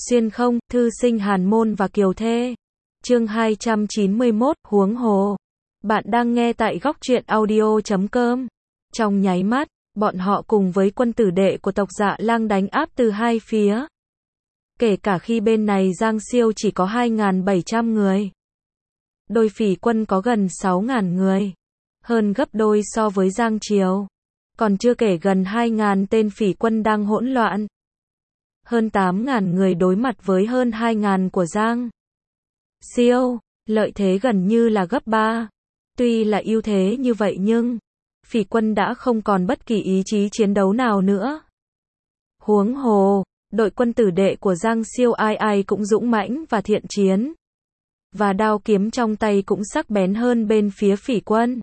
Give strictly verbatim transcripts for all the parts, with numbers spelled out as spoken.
Xuyên không, thư sinh Hàn Môn và Kiều Thê. Chương hai trăm chín mươi mốt, huống hồ. Bạn đang nghe tại góc truyện audio chấm com. Trong nháy mắt, bọn họ cùng với quân tử đệ của tộc Dạ Lang đánh áp từ hai phía. Kể cả khi bên này Giang Siêu chỉ có hai nghìn bảy trăm người. Đôi phỉ quân có gần sáu nghìn người. Hơn gấp đôi so với Giang Triều. Còn chưa kể gần hai nghìn tên phỉ quân đang hỗn loạn. Hơn tám nghìn người đối mặt với hơn hai nghìn của Giang Siêu, lợi thế gần như là gấp ba. Tuy là ưu thế như vậy nhưng phỉ quân đã không còn bất kỳ ý chí chiến đấu nào nữa. Huống hồ, đội quân tử đệ của Giang Siêu ai ai cũng dũng mãnh và thiện chiến. Và đao kiếm trong tay cũng sắc bén hơn bên phía phỉ quân.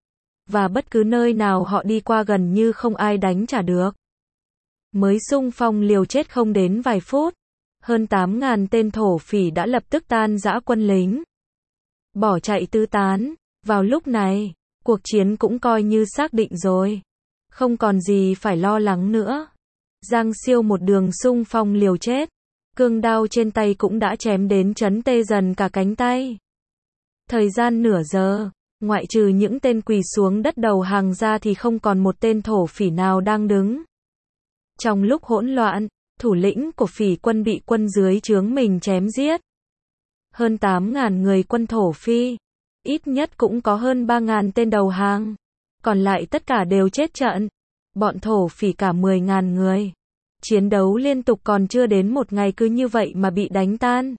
Và bất cứ nơi nào họ đi qua gần như không ai đánh trả được. Mới xung phong liều chết không đến vài phút, hơn tám nghìn tên thổ phỉ đã lập tức tan rã quân lính. Bỏ chạy tứ tán, vào lúc này, cuộc chiến cũng coi như xác định rồi. Không còn gì phải lo lắng nữa. Giang Siêu một đường xung phong liều chết, cương đao trên tay cũng đã chém đến chấn tê dần cả cánh tay. Thời gian nửa giờ, ngoại trừ những tên quỳ xuống đất đầu hàng ra thì không còn một tên thổ phỉ nào đang đứng. Trong lúc hỗn loạn, thủ lĩnh của phỉ quân bị quân dưới trướng mình chém giết. Hơn tám nghìn người quân thổ phi, ít nhất cũng có hơn ba nghìn tên đầu hàng. Còn lại tất cả đều chết trận. Bọn thổ phỉ cả mười nghìn người. Chiến đấu liên tục còn chưa đến một ngày cứ như vậy mà bị đánh tan.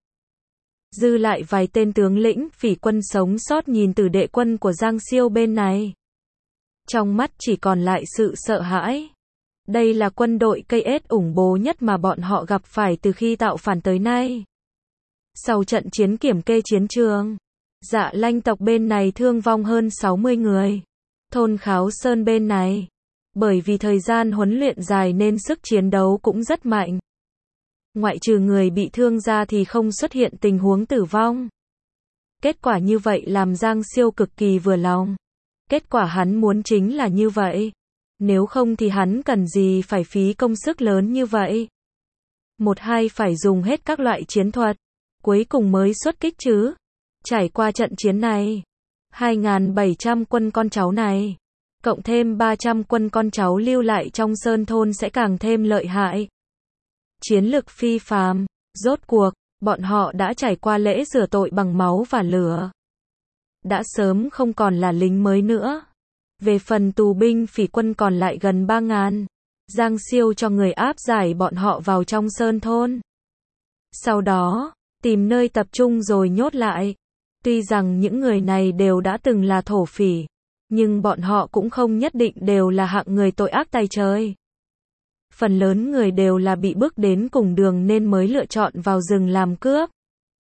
Dư lại vài tên tướng lĩnh phỉ quân sống sót nhìn tử đệ quân của Giang Siêu bên này. Trong mắt chỉ còn lại sự sợ hãi. Đây là quân đội cây ết ủng bố nhất mà bọn họ gặp phải từ khi tạo phản tới nay. Sau trận chiến kiểm kê chiến trường, Dạ Lanh tộc bên này thương vong hơn sáu mươi người. Thôn Kháo Sơn bên này, bởi vì thời gian huấn luyện dài nên sức chiến đấu cũng rất mạnh. Ngoại trừ người bị thương ra thì không xuất hiện tình huống tử vong. Kết quả như vậy làm Giang Siêu cực kỳ vừa lòng. Kết quả hắn muốn chính là như vậy. Nếu không thì hắn cần gì phải phí công sức lớn như vậy. Một hai phải dùng hết các loại chiến thuật, cuối cùng mới xuất kích chứ. Trải qua trận chiến này, hai nghìn bảy trăm quân con cháu này, cộng thêm ba trăm quân con cháu lưu lại trong sơn thôn sẽ càng thêm lợi hại. Chiến lực phi phàm, rốt cuộc, bọn họ đã trải qua lễ rửa tội bằng máu và lửa. Đã sớm không còn là lính mới nữa. Về phần tù binh phỉ quân còn lại gần ba nghìn, Giang Siêu cho người áp giải bọn họ vào trong sơn thôn. Sau đó, tìm nơi tập trung rồi nhốt lại. Tuy rằng những người này đều đã từng là thổ phỉ, nhưng bọn họ cũng không nhất định đều là hạng người tội ác tày trời. Phần lớn người đều là bị bước đến cùng đường nên mới lựa chọn vào rừng làm cướp.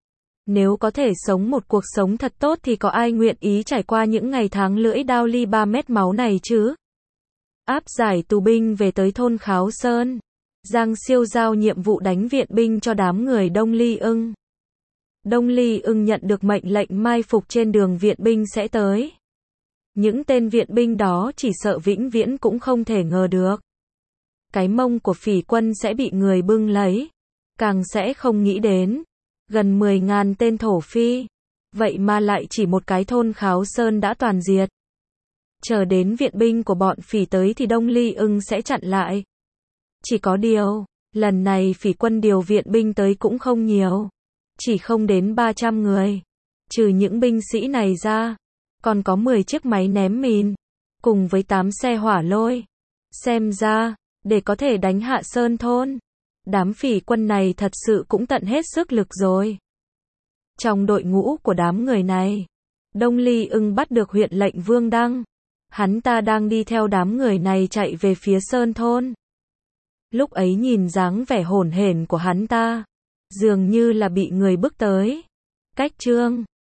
Nếu có thể sống một cuộc sống thật tốt thì có ai nguyện ý trải qua những ngày tháng lưỡi đao ly ba mét máu này chứ? Áp giải tù binh về tới thôn Kháo Sơn. Giang Siêu giao nhiệm vụ đánh viện binh cho đám người Đông Ly Ưng. Đông Ly Ưng nhận được mệnh lệnh mai phục trên đường viện binh sẽ tới. Những tên viện binh đó chỉ sợ vĩnh viễn cũng không thể ngờ được. Cái mông của phỉ quân sẽ bị người bưng lấy. Càng sẽ không nghĩ đến. Gần mười nghìn tên thổ phi. Vậy mà lại chỉ một cái thôn Kháo Sơn đã toàn diệt. Chờ đến viện binh của bọn phỉ tới thì Đông Ly Ưng sẽ chặn lại. Chỉ có điều, lần này phỉ quân điều viện binh tới cũng không nhiều. Chỉ không đến ba trăm người. Trừ những binh sĩ này ra, còn có mười chiếc máy ném mìn, cùng với tám xe hỏa lôi. Xem ra, để có thể đánh hạ sơn thôn, đám phỉ quân này thật sự cũng tận hết sức lực rồi. Trong đội ngũ của đám người này, Đông Ly Ưng bắt được huyện lệnh Vương Đăng. Hắn ta đang đi theo đám người này chạy về phía sơn thôn. Lúc ấy nhìn dáng vẻ hổn hển của hắn ta, dường như là bị người bức tới. Cách chương